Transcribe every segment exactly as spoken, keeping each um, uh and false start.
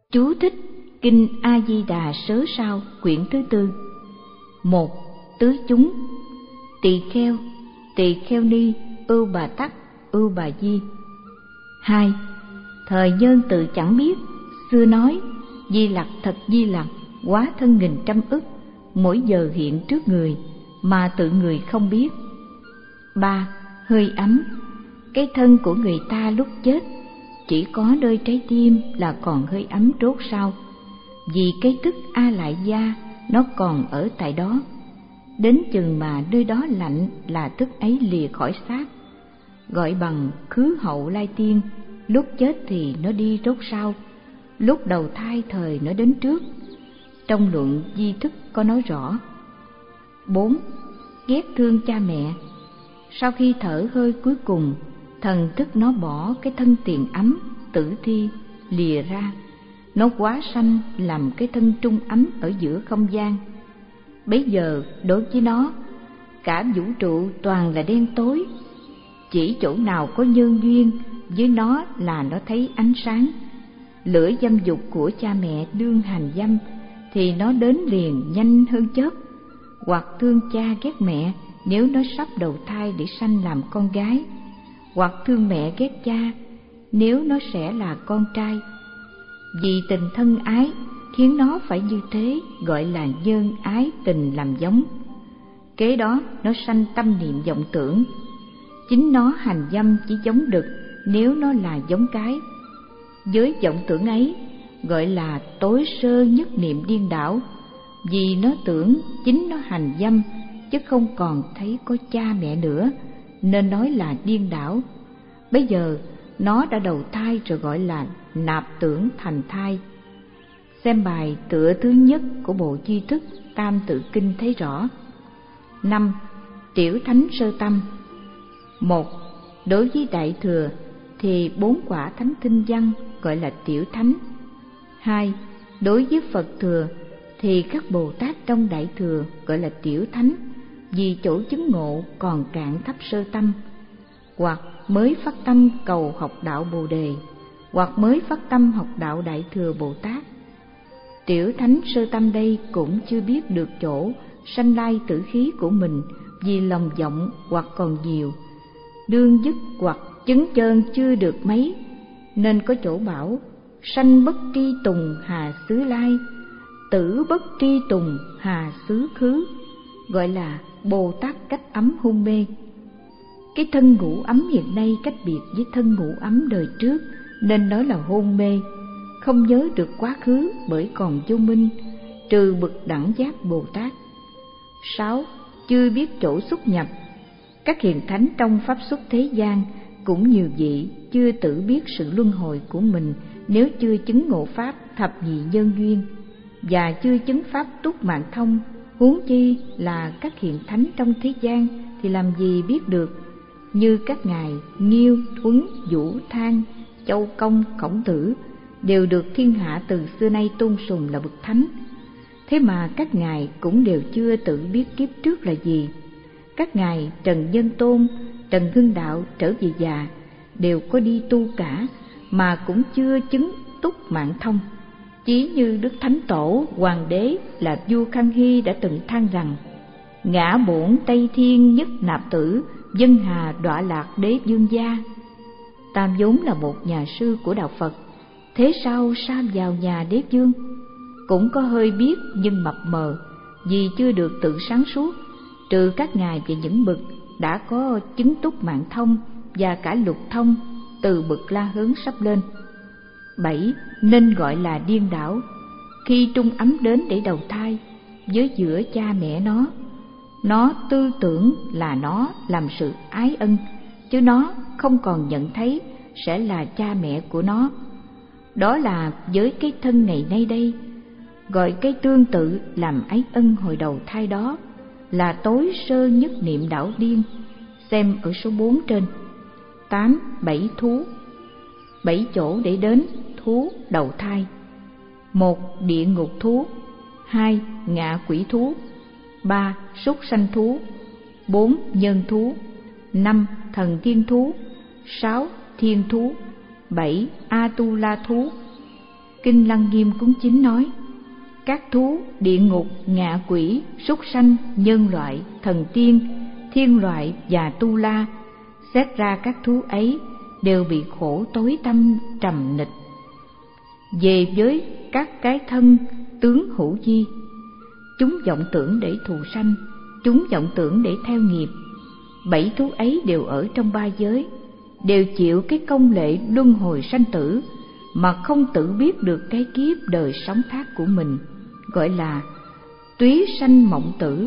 Chú thích Kinh A Di Đà Sớ Sao quyển thứ tư. Một. Tứ chúng. Tỳ kheo, tỳ kheo ni, ưu bà tắc, ưu bà di. Hai. Thời nhân tự chẳng biết, xưa nói Di Lặc thật Di Lặc, quá thân nghìn trăm ức, mỗi giờ hiện trước người mà tự người không biết. Ba. Hơi ấm. Cái thân của người ta lúc chết chỉ có nơi trái tim là còn hơi ấm rốt sao, vì cái tức A Lại Gia nó còn ở tại đó. Đến chừng mà nơi đó lạnh là tức ấy lìa khỏi xác, gọi bằng khứ hậu lai tiên. Lúc chết thì nó đi rốt sau, lúc đầu thai thời nó đến trước. Trong luận Di Thức có nói rõ. Bốn. Ghét thương cha mẹ. Sau khi thở hơi cuối cùng, thần thức nó bỏ cái thân tiền ấm tử thi lìa ra, nó quá sanh làm cái thân trung ấm ở giữa không gian. Bấy giờ đối với nó, cả vũ trụ toàn là đen tối, chỉ chỗ nào có nhân duyên với nó là nó thấy ánh sáng. Lửa dâm dục của cha mẹ đương hành dâm thì nó đến liền nhanh hơn chớp, hoặc thương cha ghét mẹ nếu nó sắp đầu thai để sanh làm con gái, hoặc thương mẹ ghét cha nếu nó sẽ là con trai. Vì tình thân ái khiến nó phải như thế, gọi là nhân ái tình làm giống. Kế đó nó sanh tâm niệm vọng tưởng. Chính nó hành dâm chỉ giống đực nếu nó là giống cái. Với vọng tưởng ấy gọi là tối sơ nhất niệm điên đảo, vì nó tưởng chính nó hành dâm chứ không còn thấy có cha mẹ nữa, nên nói là điên đảo. Bây giờ nó đã đầu thai rồi, gọi là nạp tưởng thành thai. Xem bài tựa thứ nhất của bộ Di Thức Tam Tự Kinh thấy rõ. Năm. Tiểu thánh sơ tâm. Một. Đối với Đại Thừa thì bốn quả thánh kinh văn gọi là tiểu thánh. Hai. Đối với Phật Thừa thì các Bồ Tát trong Đại Thừa gọi là tiểu thánh, vì chỗ chứng ngộ còn cạn thấp sơ tâm, hoặc mới phát tâm cầu học đạo Bồ Đề, hoặc mới phát tâm học đạo Đại Thừa Bồ Tát. Tiểu thánh sơ tâm đây cũng chưa biết được chỗ sanh lai tử khí của mình, vì lòng vọng hoặc còn nhiều, đương dứt hoặc chứng chơn chưa được mấy, nên có chỗ bảo sanh bất tri tùng hà xứ lai, tử bất tri tùng hà xứ khứ, gọi là Bồ Tát cách ấm hôn mê. Cái thân ngủ ấm hiện nay cách biệt với thân ngủ ấm đời trước, nên nói là hôn mê, không nhớ được quá khứ bởi còn vô minh, trừ bậc đẳng giác Bồ Tát. Sáu. Chưa biết chỗ xuất nhập. Các hiền thánh trong pháp xuất thế gian cũng nhiều vị chưa tự biết sự luân hồi của mình nếu chưa chứng ngộ pháp thập nhị nhân duyên, và chưa chứng pháp túc mạng thông. Huống chi là các hiền thánh trong thế gian thì làm gì biết được. Như các ngài Nghiêu, Thuấn, Vũ, Thang, Châu Công, Khổng Tử đều được thiên hạ từ xưa nay tôn sùng là bậc thánh. Thế mà các ngài cũng đều chưa tự biết kiếp trước là gì. Các ngài Trần Nhân Tôn, Trần Hưng Đạo trở về già đều có đi tu cả, mà cũng chưa chứng túc mạng thông. Chí như Đức Thánh Tổ Hoàng đế là vua Khang Hy đã từng than rằng: ngã bổn Tây Thiên nhất nạp tử, dân hà đọa lạc đế vương gia. Tam vốn là một nhà sư của đạo Phật, thế sao sa vào nhà đế vương? Cũng có hơi biết nhưng mập mờ, vì chưa được tự sáng suốt, trừ các ngài về những bậc đã có chứng túc mạng thông và cả lục thông từ bậc La Hớn sắp lên. Bảy. Nên gọi là điên đảo. Khi trung ấm đến để đầu thai với giữa cha mẹ nó, nó tư tưởng là nó làm sự ái ân, chứ nó không còn nhận thấy sẽ là cha mẹ của nó. Đó là với cái thân ngày nay đây, gọi cái tương tự làm ái ân hồi đầu thai đó là tối sơ nhất niệm đảo điên. Xem ở số bốn trên. Tám. Bảy thú. Bảy chỗ để đến thú đầu thai. Một. Địa ngục thú. Hai. Ngạ quỷ thú. Ba. Súc sanh thú. Bốn. Nhân thú. Năm. Thần thiên thú. Sáu. Thiên thú. Bảy. Atula thú. Kinh Lăng Nghiêm cúng chính nói: các thú, địa ngục, ngạ quỷ, súc sanh, nhân loại, thần tiên, thiên loại và tu la, xét ra các thú ấy đều bị khổ tối tăm trầm nịch. Về với các cái thân tướng hữu vi, chúng vọng tưởng để thù sanh, chúng vọng tưởng để theo nghiệp. Bảy thú ấy đều ở trong ba giới, đều chịu cái công lệ luân hồi sanh tử mà không tự biết được cái kiếp đời sống khác của mình, gọi là túy sanh mộng tử,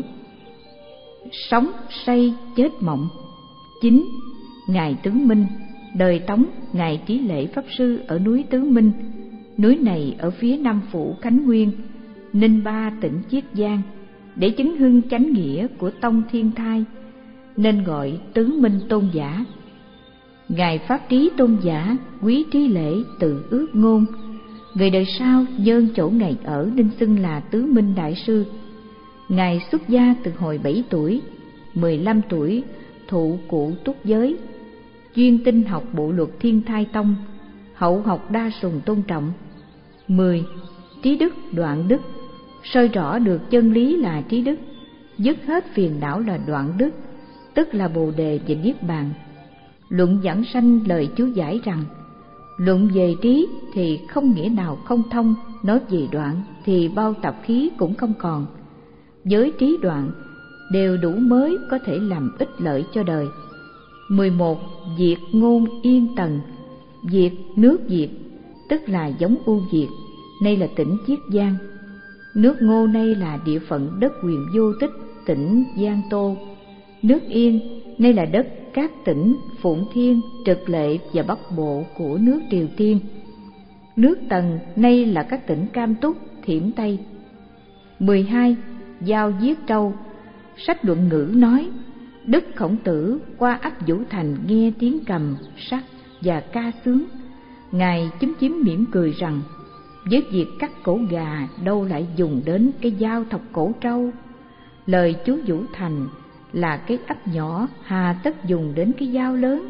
sống say chết mộng. Chín, Ngài Tứ Minh, đời Tống, Ngài Trí Lễ Pháp Sư ở núi Tứ Minh. Núi này ở phía nam phủ Khánh Nguyên, Ninh Ba, tỉnh Chiết Giang, để chứng hưng chánh nghĩa của tông Thiên Thai, nên gọi Tứ Minh Tôn giả. Ngài Pháp Trí Tôn giả, Quý Trí Lễ, tự ước ngôn, người đời sau dơn chỗ Ngài ở nên xưng là Tứ Minh Đại Sư. Ngài xuất gia từ hồi bảy tuổi, mười lăm tuổi thụ cụ túc giới, chuyên tinh học bộ luật Thiên Thai Tông, hậu học đa sùng tôn trọng. Mười, Trí đức đoạn đức, soi rõ được chân lý là trí đức, dứt hết phiền não là đoạn đức, tức là Bồ Đề và Niết Bàn. Luận giảng sanh lời chú giải rằng, luận về trí thì không nghĩa nào không thông, nói về đoạn thì bao tập khí cũng không còn. Với trí đoạn đều đủ mới có thể làm ích lợi cho đời. Mười một, Diệt ngôn yên tần, diệt nước Diệt, tức là giống U Diệt, nay là tỉnh Chiết Giang. Nước Ngô nay là địa phận đất Quyền Vô Tích, tỉnh Giang Tô. Nước Yên nay là đất các tỉnh Phụng Thiên, Trực Lệ và Bắc Bộ của nước Triều Tiên. Nước Tần nay là các tỉnh Cam Túc, Thiểm Tây. Mười hai, Giao Giết Trâu. Sách luận ngữ nói, Đức Khổng Tử qua ấp Vũ Thành nghe tiếng cầm, sắt và ca sướng. Ngài chúm chím mỉm cười rằng, với việc cắt cổ gà đâu lại dùng đến cái dao thọc cổ trâu. Lời chú Vũ Thành là cái ấp nhỏ, hà tất dùng đến cái dao lớn.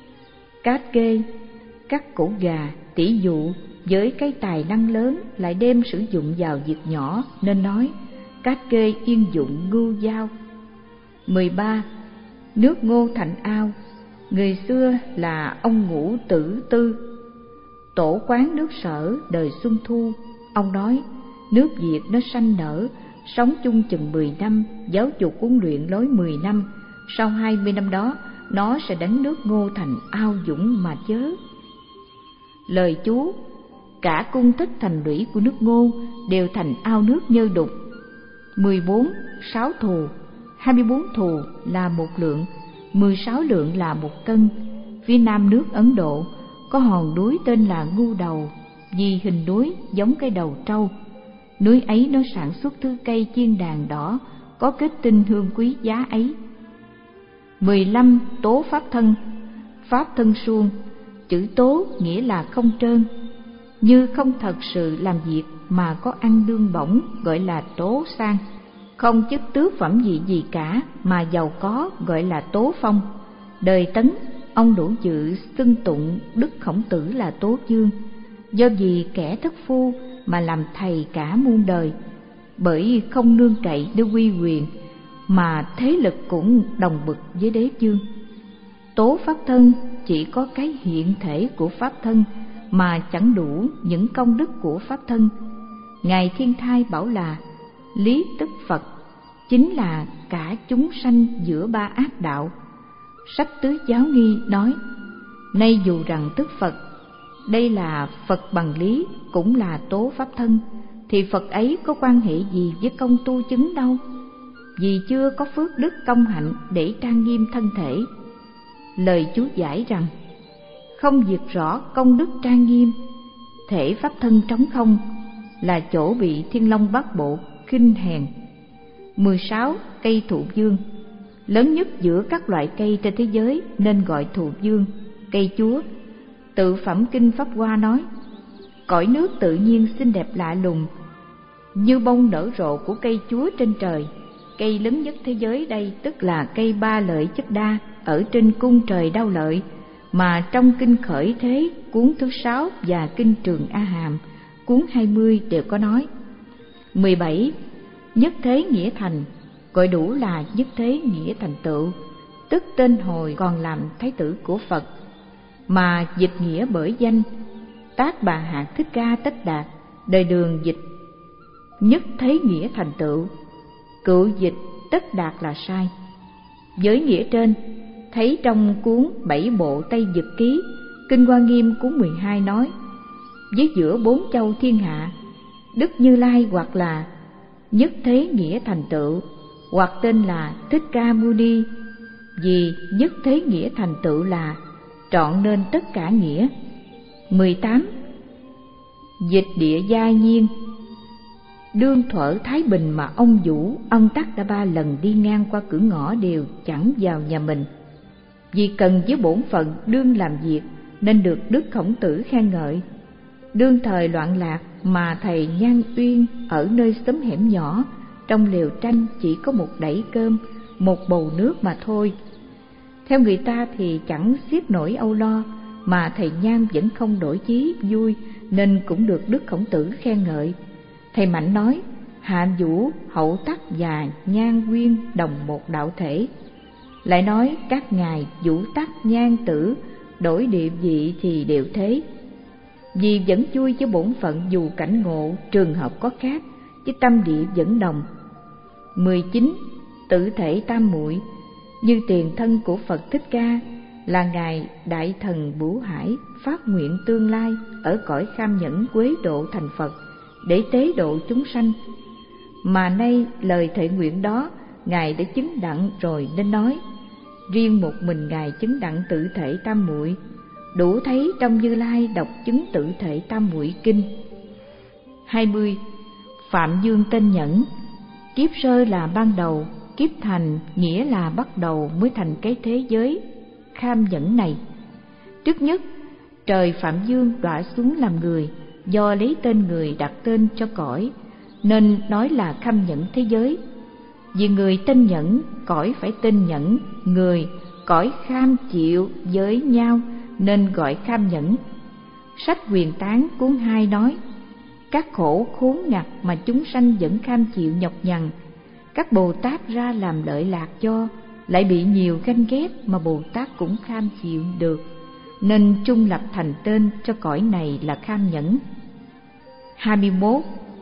Cát Kê cắt cổ gà, tỷ dụ với cái tài năng lớn lại đem sử dụng vào việc nhỏ, nên nói Cát Kê yên dụng ngưu dao. Mười ba, Nước Ngô thành ao. Người xưa là ông Ngũ Tử Tư, tổ quán nước Sở đời Xuân Thu. Ông nói, nước Việt nó sanh nở, sống chung chừng mười năm, giáo dục huấn luyện lối mười năm, sau hai mươi năm đó nó sẽ đánh nước Ngô thành ao dũng mà chớ. Lời chú, cả cung thích thành lũy của nước Ngô đều thành ao nước nhơ đục. Mười bốn, Sáu thù. Hai mươi bốn thù là một lượng, mười sáu lượng là một cân. Phía nam nước Ấn Độ có hòn núi tên là Ngu Đầu, vì hình núi giống cái đầu trâu. Núi ấy nó sản xuất thứ cây chiên đàn đỏ có kết tinh hương quý giá ấy. Mười lăm, Tố pháp thân. Pháp thân suông, chữ tố nghĩa là không trơn, như không thật sự làm việc mà có ăn đương bổng, gọi là tố sang. Không chức tước phẩm gì gì cả mà giàu có, gọi là tố phong. Đời Tấn, ông đủ dự xưng tụng Đức Khổng Tử là Tố Dương, do vì kẻ thất phu mà làm thầy cả muôn đời, bởi không nương cậy để uy quyền mà thế lực cũng đồng bực với đế vương. Tố pháp thân chỉ có cái hiện thể của pháp thân mà chẳng đủ những công đức của pháp thân. Ngài Thiên Thai bảo là lý tức Phật, chính là cả chúng sanh giữa ba ác đạo. Sách Tứ Giáo Nghi nói, nay dù rằng tức Phật, đây là Phật bằng lý, cũng là tố pháp thân, thì Phật ấy có quan hệ gì với công tu chứng đâu, vì chưa có phước đức công hạnh để trang nghiêm thân thể. Lời chú giải rằng, không việc rõ công đức trang nghiêm, thể pháp thân trống không, là chỗ bị Thiên Long Bát Bộ khinh hèn. Mười sáu, Cây thụ dương. Lớn nhất giữa các loại cây trên thế giới nên gọi thụ dương, cây chúa. Tự phẩm Kinh Pháp Hoa nói, cõi nước tự nhiên xinh đẹp lạ lùng, như bông nở rộ của cây chúa trên trời. Cây lớn nhất thế giới đây tức là cây Ba Lợi Chất Đa ở trên cung trời Đao Lợi, mà trong Kinh Khởi Thế cuốn thứ sáu và Kinh Trường A Hàm cuốn hai mươi đều có nói. Mười bảy. Nhất thế nghĩa thành, gọi đủ là nhất thế nghĩa thành tựu, tức tên hồi còn làm thái tử của Phật, mà dịch nghĩa bởi danh. Tác Bà Hạt Thích Ca Tất Đạt, đời Đường dịch nhất thế nghĩa thành tựu, cựu dịch Tất Đạt là sai. Với nghĩa trên, thấy trong cuốn Bảy Bộ Tây Dực Ký, Kinh Hoa Nghiêm cuốn mười hai nói: với giữa bốn châu thiên hạ, Đức Như Lai hoặc là nhất thế nghĩa thành tựu, hoặc tên là Thích Ca Mâu Ni, vì nhất thế nghĩa thành tựu là trọn nên tất cả nghĩa. Mười tám. Dịch địa giai nhiên, đương thuở Thái Bình mà ông Vũ, ông Tắc đã ba lần đi ngang qua cửa ngõ đều chẳng vào nhà mình, vì cần với bổn phận đương làm việc nên được Đức Khổng Tử khen ngợi. Đương thời loạn lạc mà thầy Nhan Uyên ở nơi xóm hẻm nhỏ, trong lều tranh chỉ có một đẩy cơm, một bầu nước mà thôi. Theo người ta thì chẳng xiết nổi âu lo, mà thầy Nhan vẫn không đổi chí vui, nên cũng được Đức Khổng Tử khen ngợi. Thầy Mạnh nói: Hạ Vũ, Hậu Tắc và Nhan Uyên đồng một đạo thể. Lại nói các ngài Vũ Tắc, Nhan Tử đổi địa vị thì đều thế, vì vẫn vui với bổn phận dù cảnh ngộ trường hợp có khác, chứ tâm địa vẫn đồng. Mười chín. Tự thể tam muội, như tiền thân của Phật Thích Ca là ngài Đại Thần Bửu Hải phát nguyện tương lai ở cõi Kham Nhẫn quế độ thành Phật để tế độ chúng sanh, mà nay lời thệ nguyện đó ngài đã chứng đặng rồi nên nói. Riêng một mình ngài chứng đặng tự thể tam muội, đủ thấy trong Như Lai đọc chứng tự thể tam muội kinh. Hai mươi. Phạm Dương tên Nhẫn, kiếp sơ là ban đầu, kiếp thành nghĩa là bắt đầu mới thành cái thế giới Kham Nhẫn này. Trước nhất, trời Phạm Dương đọa xuống làm người, do lấy tên người đặt tên cho cõi, nên nói là Kham Nhẫn thế giới. Vì người tên Nhẫn, cõi phải tên Nhẫn, người cõi kham chịu với nhau nên gọi Kham Nhẫn. Sách Quyền Tán cuốn hai nói: các khổ khốn ngặt mà chúng sanh vẫn kham chịu nhọc nhằn, các Bồ Tát ra làm lợi lạc cho, lại bị nhiều ganh ghét mà Bồ Tát cũng kham chịu được, nên chung lập thành tên cho cõi này là Kham Nhẫn. Hai mươi mốt.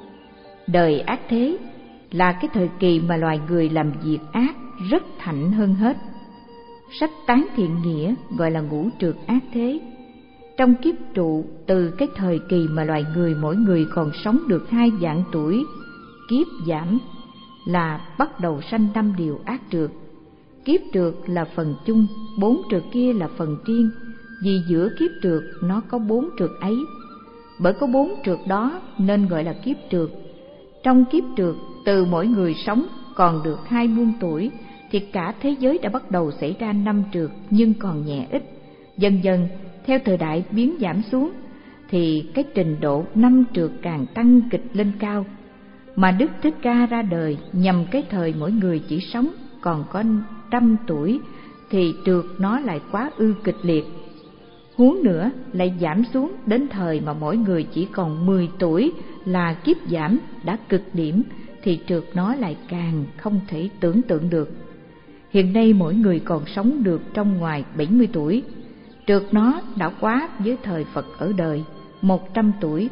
Đời ác thế là cái thời kỳ mà loài người làm việc ác rất thạnh hơn hết. Sách Tán Thiện Nghĩa gọi là ngũ trược ác thế. Trong kiếp trụ, từ cái thời kỳ mà loài người mỗi người còn sống được hai vạn tuổi, kiếp giảm là bắt đầu sanh năm điều ác trược. Kiếp trược là phần chung, bốn trược kia là phần riêng, vì giữa kiếp trược nó có bốn trược ấy. Bởi có bốn trược đó nên gọi là kiếp trược. Trong kiếp trược, từ mỗi người sống còn được hai muôn tuổi thì cả thế giới đã bắt đầu xảy ra năm trược, nhưng còn nhẹ ít. Dần dần theo thời đại biến giảm xuống thì cái trình độ năm trược càng tăng kịch lên cao. Mà Đức Thích Ca ra đời nhằm cái thời mỗi người chỉ sống còn có trăm tuổi thì trược nó lại quá ư kịch liệt. Huống nữa lại giảm xuống đến thời mà mỗi người chỉ còn mười tuổi là kiếp giảm đã cực điểm thì trược nó lại càng không thể tưởng tượng được. Hiện nay mỗi người còn sống được trong ngoài bảy mươi tuổi, trược nó đã quá với thời Phật ở đời một trăm tuổi.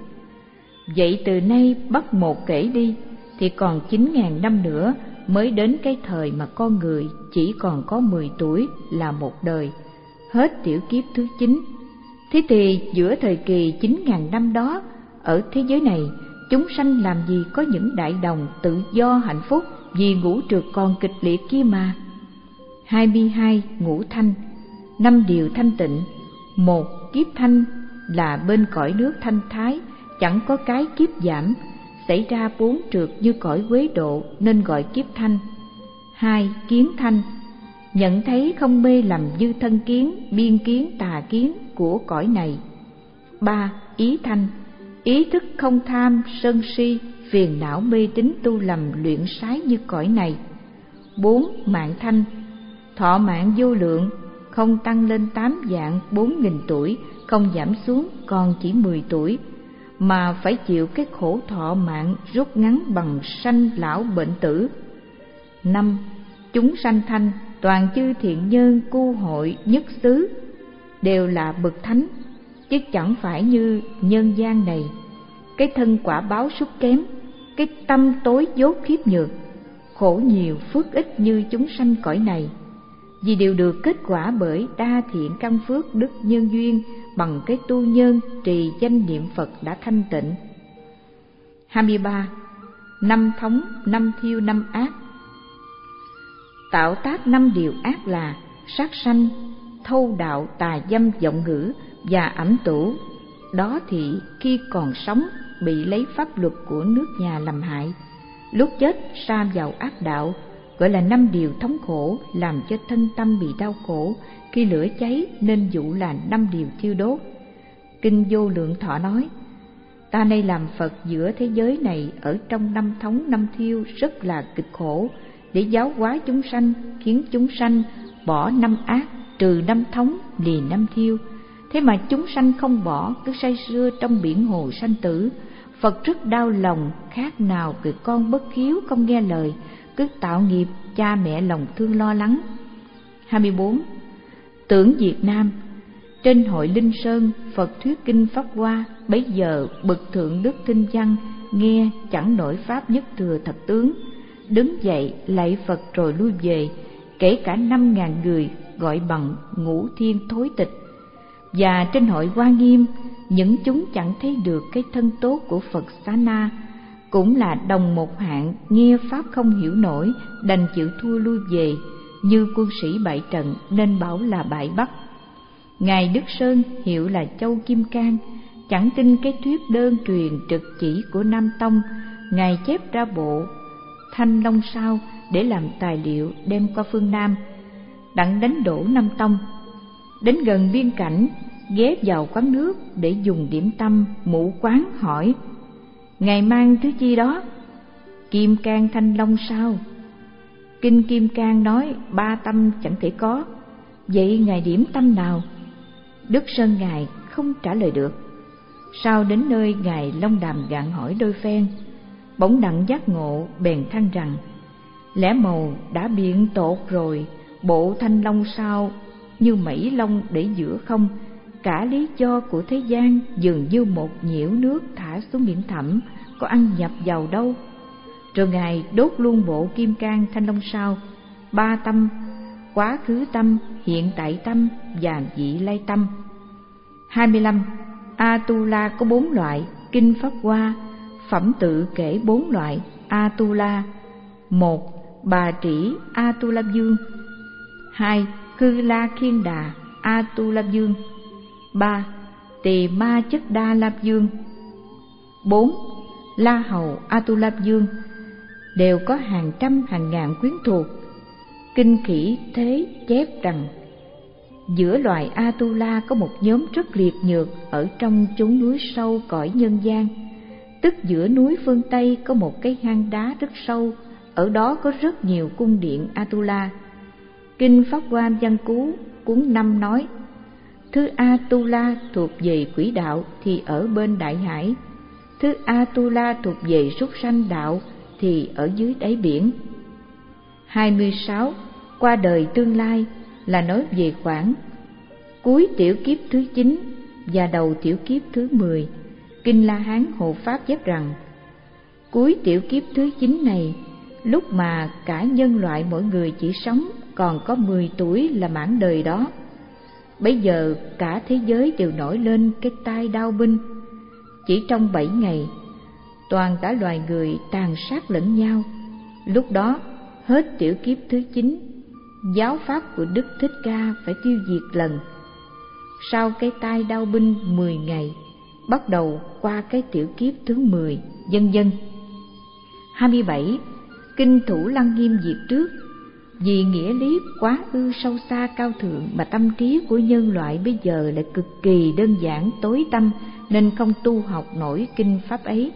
Vậy từ nay bắt một kể đi thì còn chín ngàn năm nữa mới đến cái thời mà con người chỉ còn có mười tuổi là một đời, hết tiểu kiếp thứ chín. Thế thì giữa thời kỳ chín ngàn năm đó, ở thế giới này, chúng sanh làm gì có những đại đồng tự do hạnh phúc, vì ngũ trược còn kịch liệt kia mà. Hai mươi hai. Ngũ thanh, năm điều thanh tịnh. Một, kiếp thanh là bên cõi nước thanh thái, chẳng có cái kiếp giảm, xảy ra bốn trược như cõi Quế Độ nên gọi kiếp thanh. Hai, kiến thanh, nhận thấy không mê lầm như thân kiến, biên kiến, tà kiến của cõi này. Ba, ý thanh, ý thức không tham, sân si, phiền não mê tín tu lầm luyện sái như cõi này. Bốn, mạng thanh, thọ mạng vô lượng, không tăng lên tám vạn bốn nghìn tuổi, không giảm xuống còn chỉ mười tuổi, mà phải chịu cái khổ thọ mạng rút ngắn bằng sanh lão bệnh tử. Năm, chúng sanh thanh toàn chư thiện nhân cu hội nhất xứ đều là bậc thánh, chứ chẳng phải như nhân gian này, cái thân quả báo sút kém, cái tâm tối dốt khiếp nhược, khổ nhiều phước ít như chúng sanh cõi này, vì đều được kết quả bởi đa thiện căn phước đức nhân duyên bằng cái tu nhân trì danh niệm Phật đã thanh tịnh. Hai mươi ba. Năm thống, năm thiêu, năm ác. Tạo tác năm điều ác là sát sanh, thâu đạo, tà dâm, vọng ngữ và ẩm tủ. Đó thì khi còn sống bị lấy pháp luật của nước nhà làm hại, lúc chết sa vào ác đạo, gọi là năm điều thống khổ, làm cho thân tâm bị đau khổ khi lửa cháy, nên dụ là năm điều thiêu đốt. Kinh Vô Lượng Thọ nói: ta nay làm Phật giữa thế giới này, ở trong năm thống năm thiêu rất là cực khổ, để giáo hóa chúng sanh, khiến chúng sanh bỏ năm ác, trừ năm thống, lìa năm thiêu. Thế mà chúng sanh không bỏ, cứ say sưa trong biển hồ sanh tử. Phật rất đau lòng, khác nào người con bất hiếu không nghe lời, cứ tạo nghiệp cha mẹ lòng thương lo lắng. Hai mươi bốn. Tưởng Việt Nam. Trên hội Linh Sơn, Phật thuyết kinh Pháp Hoa, bấy giờ bậc thượng đức Tinh Văn nghe chẳng nổi pháp nhất thừa thật tướng, đứng dậy lạy Phật rồi lui về, kể cả năm ngàn người gọi bằng ngũ thiên thối tịch. Và trên hội Hoa Nghiêm, những chúng chẳng thấy được cái thân tốt của Phật Xá Na, cũng là đồng một hạng, nghe pháp không hiểu nổi, đành chịu thua lui về, như quân sĩ bại trận nên bảo là bại Bắc. Ngài Đức Sơn hiệu là Châu Kim Cang, chẳng tin cái thuyết đơn truyền trực chỉ của Nam Tông, Ngài chép ra bộ Thanh Long Sao để làm tài liệu đem qua phương Nam, đặng đánh đổ Nam Tông. Đến gần biên cảnh, ghé vào quán nước để dùng điểm tâm, mụ quán hỏi: Ngài mang thứ chi đó? Kim Cang Thanh Long Sao. Kinh Kim Cang nói ba tâm chẳng thể có, vậy Ngài điểm tâm nào? Đức Sơn Ngài không trả lời được. Sau đến nơi, Ngài Long Đàm gạn hỏi đôi phen, bỗng đặng giác ngộ, bèn than rằng: lẽ mầu đã biện tột rồi, bộ Thanh Long Sao như mẩy lông để giữa không, cả lý do của thế gian dường như một nhiễu nước thả xuống biển thẳm, có ăn nhập vào đâu. Rồi Ngài đốt luôn bộ Kim Cang Thanh Long Sao, ba tâm, quá khứ tâm, hiện tại tâm và vị lai tâm. Hai mươi lăm. Atula có bốn loại. Kinh Pháp Hoa phẩm tự kể bốn loại Atula. Một, Bà Trĩ Atula Dương. Hai, Khư La Khiên Đà Atula Dương. Ba, Tỳ Ma Chất Đa Lạp Dương. Bốn, La Hầu Atula Dương. Đều có hàng trăm hàng ngàn quyến thuộc. Kinh Khỉ Thế chép rằng giữa loài Atula có một nhóm rất liệt nhược ở trong chốn núi sâu cõi nhân gian, tức giữa núi phương Tây có một cái hang đá rất sâu, ở đó có rất nhiều cung điện Atula. Kinh Pháp Hoa Văn Cú cuốn năm nói: thứ Atula thuộc về quỷ đạo thì ở bên đại hải, thứ Atula thuộc về súc sanh đạo thì ở dưới đáy biển. Hai mươi sáu. Qua đời tương lai là nói về khoảng cuối tiểu kiếp thứ chín và đầu tiểu kiếp thứ mười. Kinh La Hán Hộ Pháp chép rằng cuối tiểu kiếp thứ chín này, lúc mà cả nhân loại mỗi người chỉ sống còn có mười tuổi là mãn đời đó, bấy giờ cả thế giới đều nổi lên cái tai đao binh. Chỉ trong bảy ngày, toàn cả loài người tàn sát lẫn nhau. Lúc đó hết tiểu kiếp thứ chín, giáo pháp của Đức Thích Ca phải tiêu diệt lần. Sau cái tai đao binh mười ngày, bắt đầu qua cái tiểu kiếp thứ mười, vân vân. Hai mươi bảy. Kinh Thủ Lăng Nghiêm diệt trước. Vì nghĩa lý quá ư sâu xa cao thượng mà tâm trí của nhân loại bây giờ lại cực kỳ đơn giản tối tăm, nên không tu học nổi kinh pháp ấy.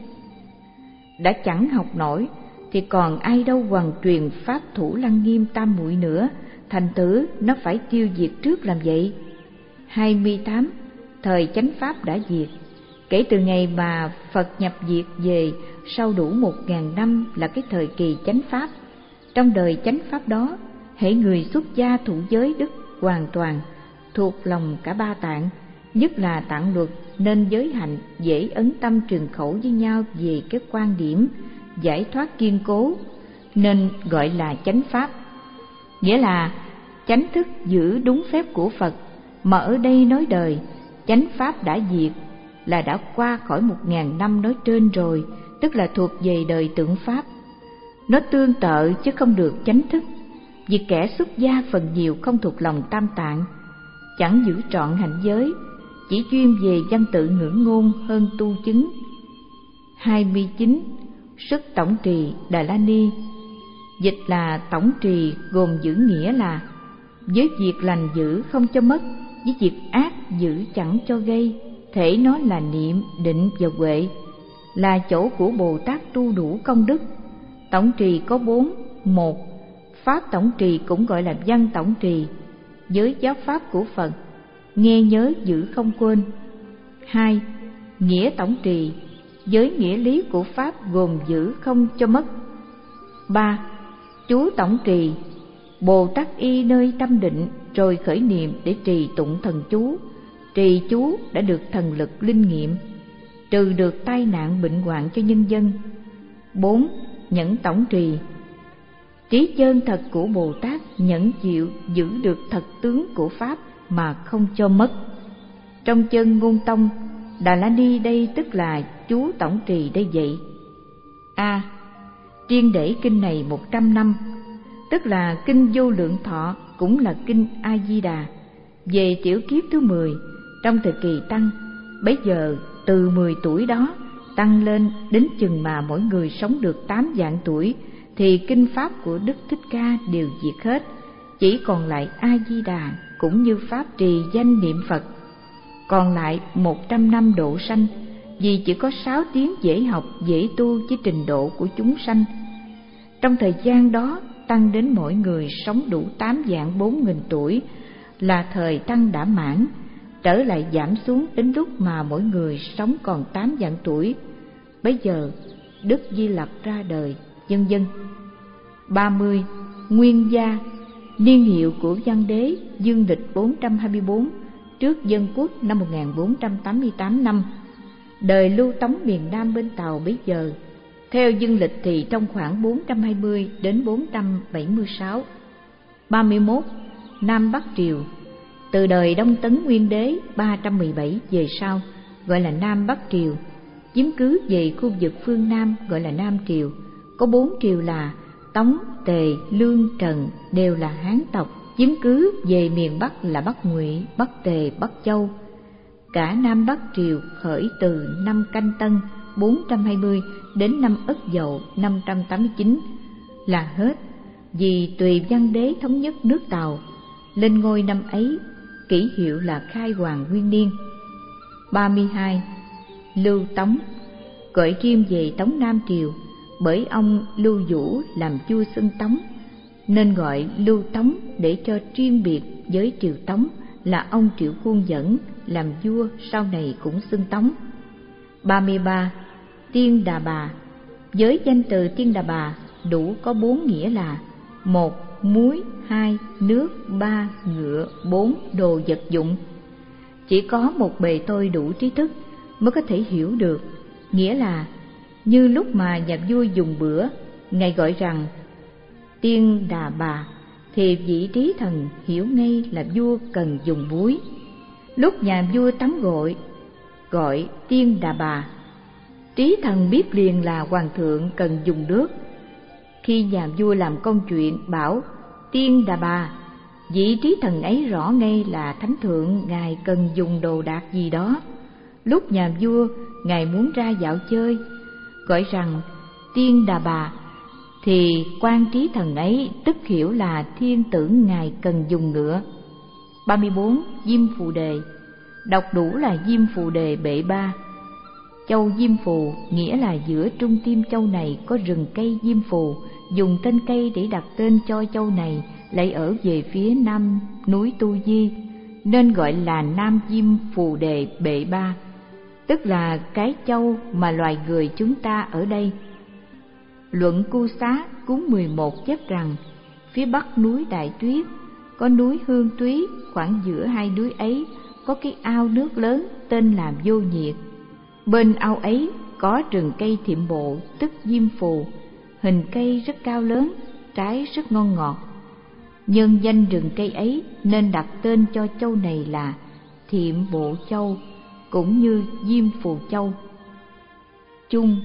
Đã chẳng học nổi thì còn ai đâu hoàn truyền pháp Thủ Lăng Nghiêm tam muội nữa, thành thử nó phải tiêu diệt trước làm vậy. Hai mươi tám. Thời chánh pháp đã diệt, Kể từ ngày mà Phật nhập diệt về sau đủ một ngàn năm là cái thời kỳ chánh pháp. Trong đời chánh pháp đó, hễ người xuất gia thụ giới đức hoàn toàn, thuộc lòng cả ba tạng, nhất là tạng luật, nên giới hạnh dễ ấn tâm truyền khẩu với nhau về cái quan điểm giải thoát kiên cố, nên gọi là chánh pháp. Nghĩa là chánh thức giữ đúng phép của Phật, mà ở đây nói đời chánh pháp đã diệt là đã qua khỏi một ngàn năm nói trên rồi, tức là thuộc về đời tượng pháp. Nó tương tự chứ không được chánh thức, vì kẻ xuất gia phần nhiều không thuộc lòng tam tạng, chẳng giữ trọn hạnh giới, chỉ chuyên về văn tự ngữ ngôn hơn tu chứng. hai mươi chín. Sức tổng trì Đà La Ni. Dịch là tổng trì gồm giữ nghĩa là với việc lành giữ không cho mất, với việc ác giữ chẳng cho gây. Thể nó là niệm, định và huệ, là chỗ của Bồ Tát tu đủ công đức. Tổng trì có bốn. Một, pháp tổng trì cũng gọi là văn tổng trì, với giáo pháp của Phật, nghe nhớ giữ không quên. Hai, nghĩa tổng trì, với nghĩa lý của pháp gồm giữ không cho mất. Ba, chú tổng trì, Bồ Tát y nơi tâm định rồi khởi niệm để trì tụng thần chú. Trì chú đã được thần lực linh nghiệm, trừ được tai nạn bệnh hoạn cho nhân dân. Bốn, nhẫn tổng trì, trí chân thật của Bồ Tát nhẫn chịu giữ được thật tướng của pháp mà không cho mất. Trong chân ngôn tông, Đà La Ni đây tức là chú tổng trì đây vậy. A. À, riêng để kinh này một trăm năm, tức là kinh Vô Lượng Thọ, cũng là kinh A Di Đà, về tiểu kiếp thứ mười trong thời kỳ tăng. Bấy giờ từ mười tuổi đó tăng lên đến chừng mà mỗi người sống được tám vạn tuổi thì kinh pháp của Đức Thích Ca đều diệt hết, chỉ còn lại A Di Đà cũng như pháp trì danh niệm Phật. Còn lại một trăm năm độ sanh, vì chỉ có sáu tiếng dễ học dễ tu với trình độ của chúng sanh. Trong thời gian đó tăng đến mỗi người sống đủ tám vạn bốn nghìn tuổi là thời tăng đã mãn, trở lại giảm xuống đến lúc mà mỗi người sống còn tám vạn tuổi. Bấy giờ Đức Di Lặc ra đời, vân vân. Ba mươi. Nguyên gia, niên hiệu của văn đế dương lịch bốn trăm hai mươi bốn trước dân quốc năm một nghìn bốn trăm tám mươi tám năm, đời Lưu Tống miền Nam bên Tàu bấy giờ. Theo dương lịch thì trong khoảng bốn trăm hai mươi đến bốn trăm bảy mươi sáu. Ba mươi mốt. Nam Bắc Triều, từ đời Đông Tấn Nguyên Đế ba trăm mười bảy về sau gọi là Nam Bắc Triều, chiếm cứ về khu vực phương Nam gọi là Nam Triều. Có bốn triều là Tống, Tề, Lương, Trần đều là Hán tộc, chiếm cứ về miền Bắc là Bắc Ngụy, Bắc Tề, Bắc Châu. Cả Nam Bắc Triều khởi từ năm Canh Tân bốn trăm hai mươi đến năm Ất Dậu năm trăm tám mươi chín là hết, vì tùy văn đế thống nhất nước Tàu. Lên ngôi năm ấy, kỷ hiệu là Khai Hoàng Nguyên Niên. Ba mươi hai. Lưu Tống, gọi riêng về Tống Nam Triều, bởi ông Lưu Vũ làm vua xưng Tống, nên gọi Lưu Tống để cho riêng biệt với triều Tống là ông Triệu Khuôn Dẫn làm vua sau này cũng xưng Tống. Ba mươi ba. Tiên Đà Bà, với danh từ Tiên Đà Bà đủ có bốn nghĩa là: một, muối; hai, nước; ba, ngựa; bốn, đồ vật dụng. Chỉ có một bề tôi đủ trí thức mới có thể hiểu được. Nghĩa là như lúc mà nhà vua dùng bữa, ngài gọi rằng Tiên Đà Bà, thì vị trí thần hiểu ngay là vua cần dùng muối. Lúc nhà vua tắm gội, gọi Tiên Đà Bà, trí thần biết liền là hoàng thượng cần dùng nước. Khi nhà vua làm công chuyện bảo Tiên Đà Bà, vị trí thần ấy rõ ngay là thánh thượng ngài cần dùng đồ đạc gì đó. Lúc nhà vua ngài muốn ra dạo chơi, gọi rằng Tiên Đà Bà, thì quan trí thần ấy tức hiểu là thiên tử ngài cần dùng nữa. Ba mươi bốn. Diêm Phù Đề, đọc đủ là Diêm Phù Đề bệ ba. Châu Diêm Phù nghĩa là giữa trung tim châu này có rừng cây diêm phù, dùng tên cây để đặt tên cho châu này lại ở về phía nam núi Tu Di, nên gọi là Nam Diêm Phù Đề bệ ba. tức là cái châu mà loài người chúng ta ở đây. Luận Cu Xá cuốn mười một chép rằng phía bắc núi Đại Tuyết có núi Hương Túy, khoảng giữa hai núi ấy có cái ao nước lớn tên là Vô Nhiệt. Bên ao ấy có rừng cây thiệm bộ tức diêm phù, hình cây rất cao lớn, trái rất ngon ngọt. Nhân danh rừng cây ấy nên đặt tên cho châu này là Thiệm Bộ Châu, cũng như Diêm Phù Châu. Chung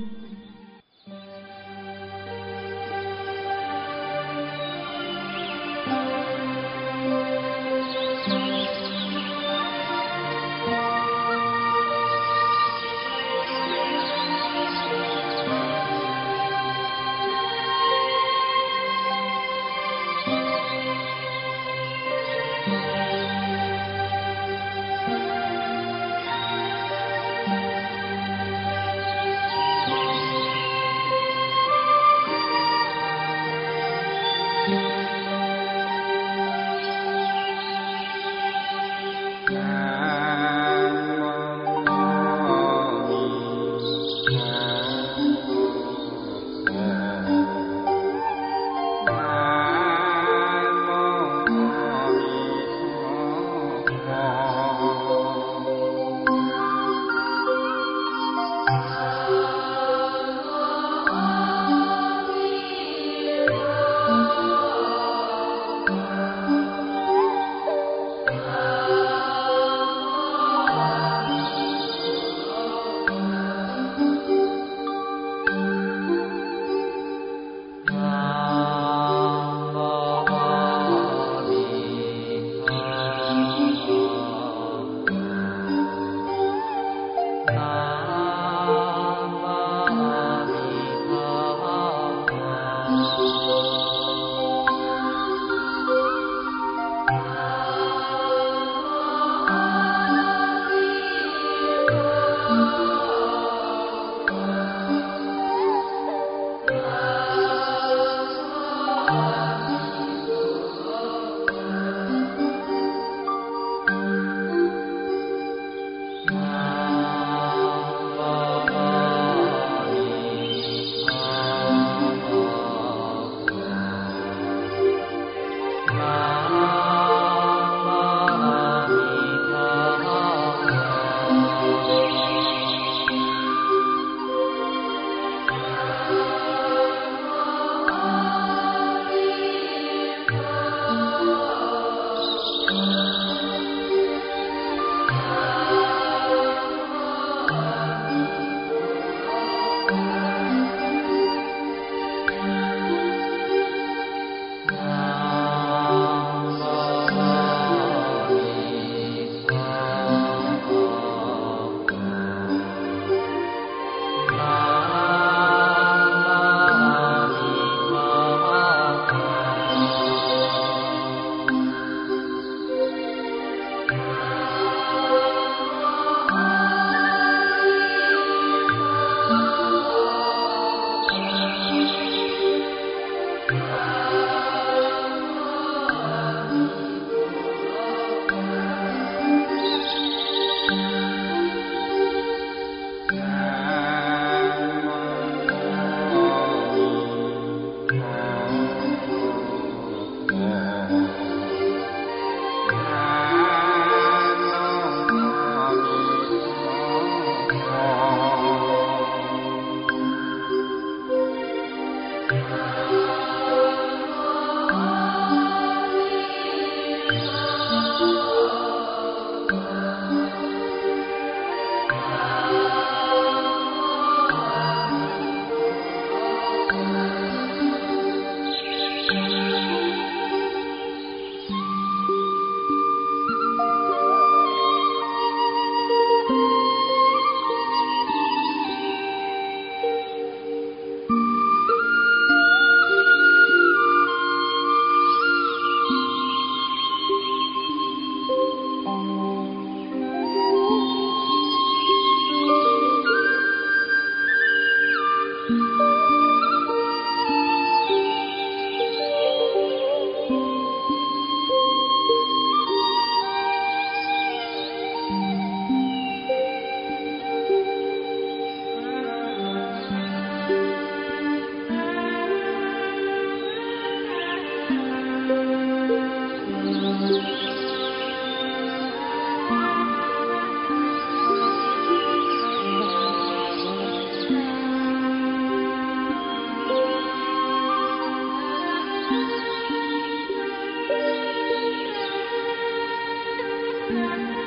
Thank you.